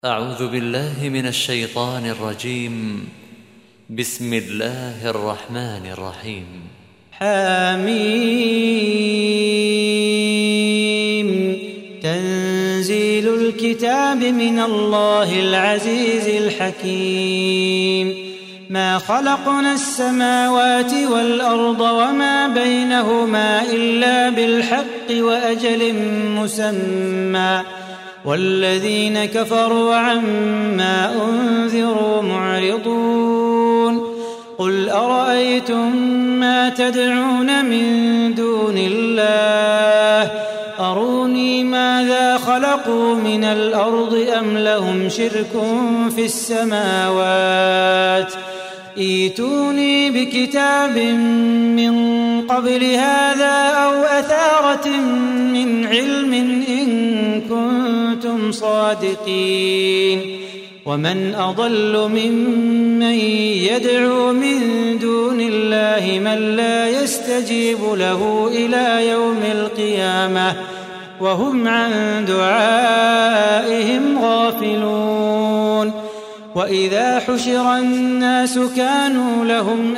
أعوذ بالله من الشيطان الرجيم. بسم الله الرحمن الرحيم. حميم. تنزيل الكتاب من الله العزيز الحكيم. ما خلقنا السماوات والأرض وما بينهما إلا بالحق وأجل مسمى، والذين كفروا عما أنذروا معرضون. قل أرأيتم ما تدعون من دون الله أروني ماذا خلقوا من الأرض أم لهم شرك في السماوات ائتوني بكتاب من قبل هذا أو أثارة من علم إن كنتم صادقين. ومن أضل ممن يدعو من دون الله من لا يستجيب له إلى يوم القيامة وهم عن دعائهم غافلون. وإذا حشر الناس كانوا لهم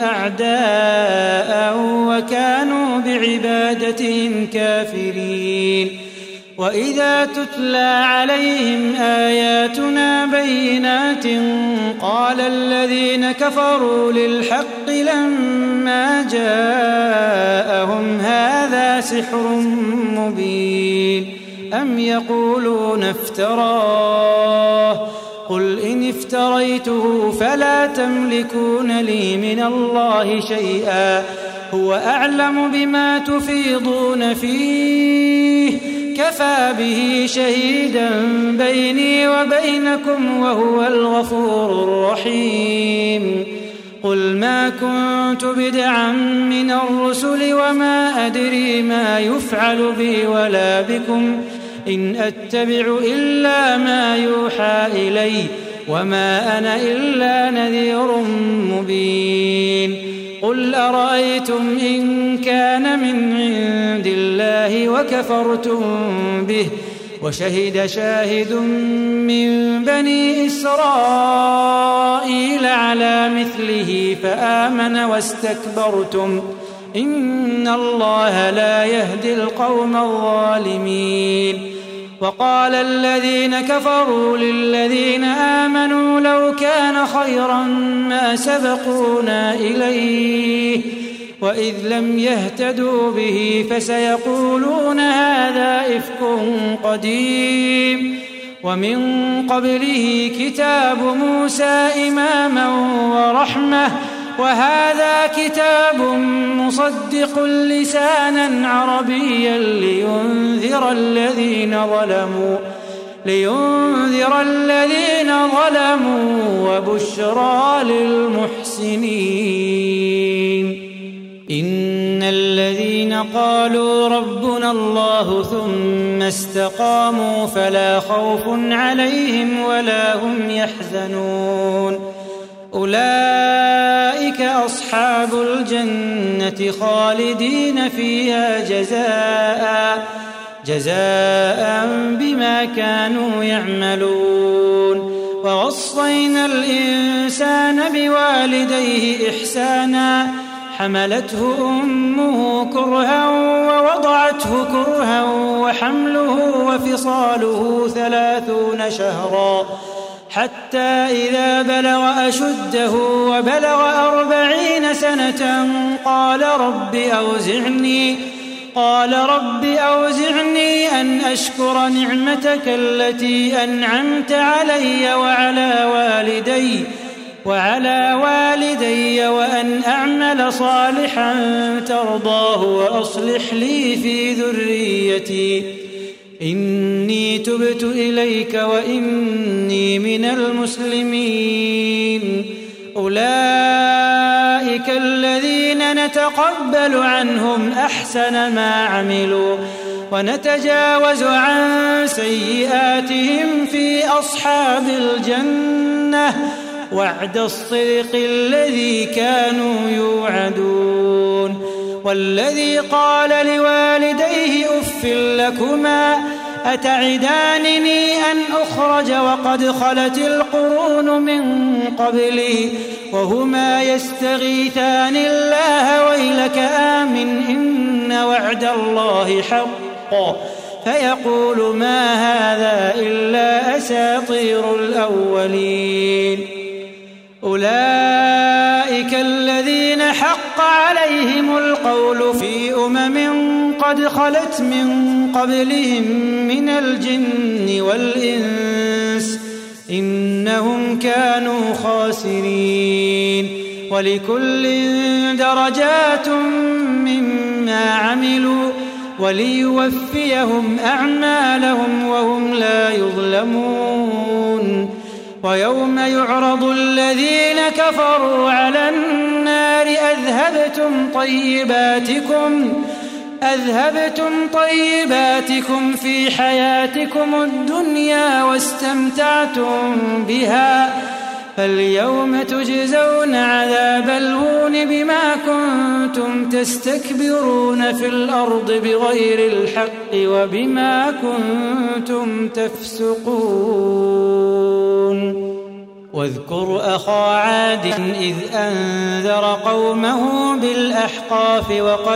أعداء وكانوا بعبادتهم كافرين. وإذا تتلى عليهم آياتنا بينات قال الذين كفروا للحق لما جاءهم هذا سحر مبين أم يقولون افتراه قل إن افتريته فلا تملكون لي من الله شيئا هو أعلم بما تفيضون فيه كفى به شهيدا بيني وبينكم وهو الغفور الرحيم. قل ما كنت بدعا من الرسل وما أدري ما يفعل بي ولا بكم إن أتبع إلا ما يوحى إلي وما أنا إلا نذير مبين. قل أرأيتم إن كان من عند الله وكفرتم به وشهد شاهد من بني إسرائيل على مثله فآمن واستكبرتم إن الله لا يهدي القوم الظالمين. وقال الذين كفروا للذين آمنوا لو كان خيرا ما سبقونا إليه وإذ لم يهتدوا به فسيقولون هذا إفك قديم. ومن قبله كتاب موسى إماما ورحمة وهذا كتاب مصدق لسانا عربيا لينذر الذين ظلموا وبشرى للمحسنين. إن الذين قالوا ربنا الله ثم استقاموا فلا خوف عليهم ولا هم يحزنون أولئك أصحاب الجنة خالدين فيها جزاء بما كانوا يعملون. ووصينا الإنسان بوالديه إحسانا حملته أمه كرها ووضعته كرها وحمله وفصاله 30 شهرا حتى إذا بلغ أشده وبلغ 40 سنة قال رب أوزعني أن أشكر نعمتك التي أنعمت علي وعلى والدي وأن أعمل صالحا ترضاه وأصلح لي في ذريتي إني تبت إليك وإني من المسلمين. أولئك الذين نتقبل عنهم أحسن ما عملوا ونتجاوز عن سيئاتهم في أصحاب الجنة وعد الصدق الذي كانوا يوعدون. والذي قال لوالديه أف لكما أتعدانني أن أخرج وقد خلت القرون من قبلي وهما يستغيثان الله ويلك آمن إن وعد الله حق فيقول ما هذا إلا أساطير الأولين أولئك الذين حق عليهم القول في قد خلت من قبلهم من الجن والإنس إنهم كانوا خاسرين ولكل درجات مما عملوا وليوفيهم أعمالهم وهم لا يظلمون ويوم يعرض الذين كفروا على النار أذهبتم طيباتكم في حياتكم الدنيا واستمتعتم بها فاليوم تجزون عذاب الهون بما كنتم تستكبرون في الأرض بغير الحق وبما كنتم تفسقون واذكر أخا عاد إذ أنذر قومه بالأحقاف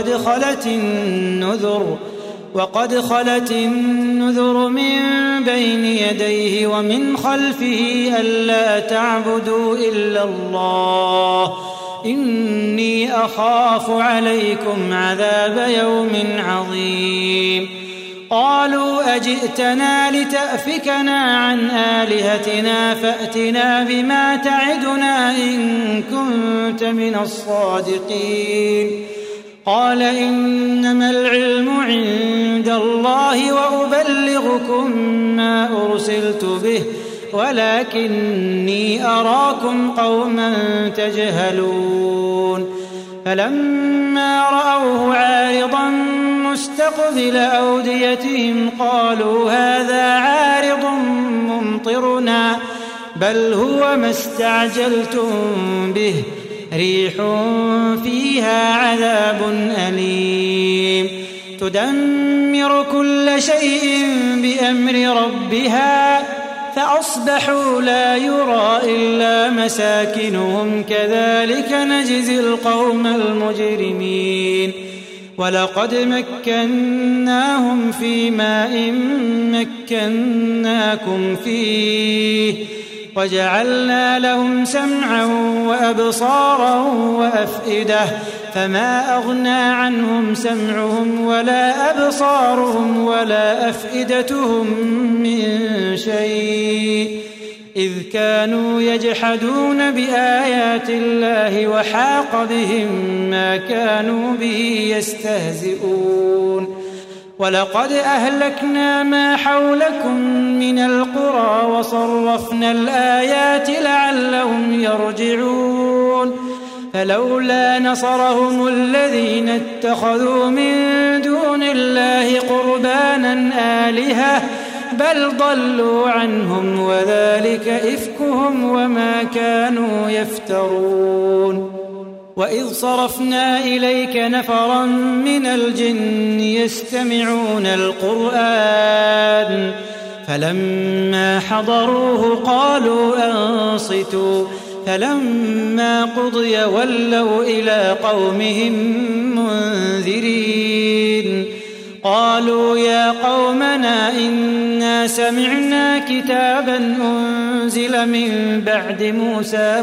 وقد خلت النذر من بين يديه ومن خلفه ألا تعبدوا إلا الله إني أخاف عليكم عذاب يوم عظيم قالوا أجئتنا لتأفكنا عن آلهتنا فأتنا بما تعدنا إن كنت من الصادقين قال إنما العلم عند الله وأبلغكم ما أرسلت به ولكني أراكم قوما تجهلون فلما رأوه عارضا مستقبل أوديتهم قالوا هذا عارض ممطرنا بل هو ما استعجلتم به ريح فيها عذاب أليم تدمر كل شيء بأمر ربها فأصبحوا لا يرى إلا مساكنهم كذلك نجزي القوم المجرمين ولقد مكناهم في ماء مكناكم فيه وجعلنا لهم سمعا وأبصارا وأفئدة فما أغنى عنهم سمعهم ولا أبصارهم ولا أفئدتهم من شيء إذ كانوا يجحدون بآيات الله وحاق بهم ما كانوا به يستهزئون ولقد أهلكنا ما حولكم من القرى وصرفنا الآيات لعلهم يرجعون فلولا نصرهم الذين اتخذوا من دون الله قربانا آلهة بل ضلوا عنهم وذلك إفكهم وما كانوا يفترون وإذ صرفنا إليك نفرا من الجن يستمعون القرآن فلما حضروه قالوا أنصتوا فلما قضي ولوا إلى قومهم منذرين قالوا يا قومنا إنا سمعنا كتابا أنزل من بعد موسى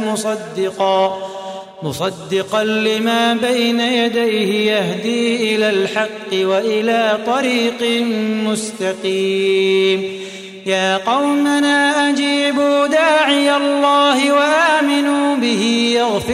مصدقا لما بين يديه يهدي إلى الحق وإلى طريق مستقيم يا قومنا أجيبوا داعي الله وآمنوا به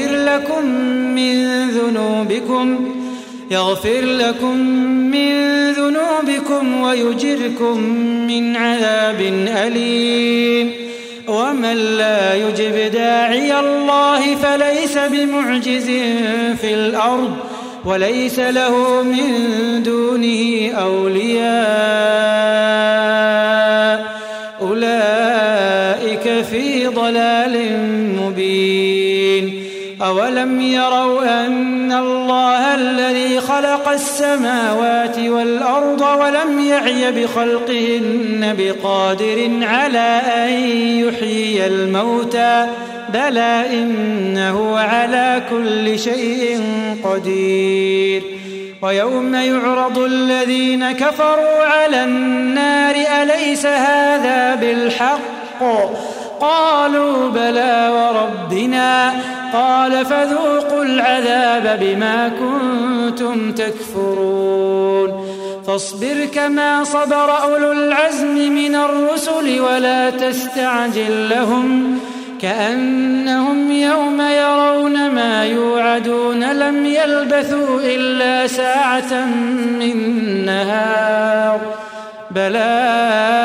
يغفر لكم من ذنوبكم ويجركم من عذاب أليم ومن لا يجب داعي الله فليس بمعجز في الأرض وليس له من دونه أولياء أولئك في ضلال مبين أولم يروا أن الله الذي خلق السماوات والأرض ولم يعي بخلقهن بقادر على أن يحيي الموتى بلى إنه على كل شيء قدير ويوم يعرض الذين كفروا على النار أليس هذا بالحق قالوا بلى وربنا قال فذوقوا العذاب بما كنتم تكفرون فاصبر كما صبر أولو العزم من الرسل ولا تستعجل لهم كأنهم يوم يرون ما يوعدون لم يلبثوا إلا ساعة من نهار بلاغ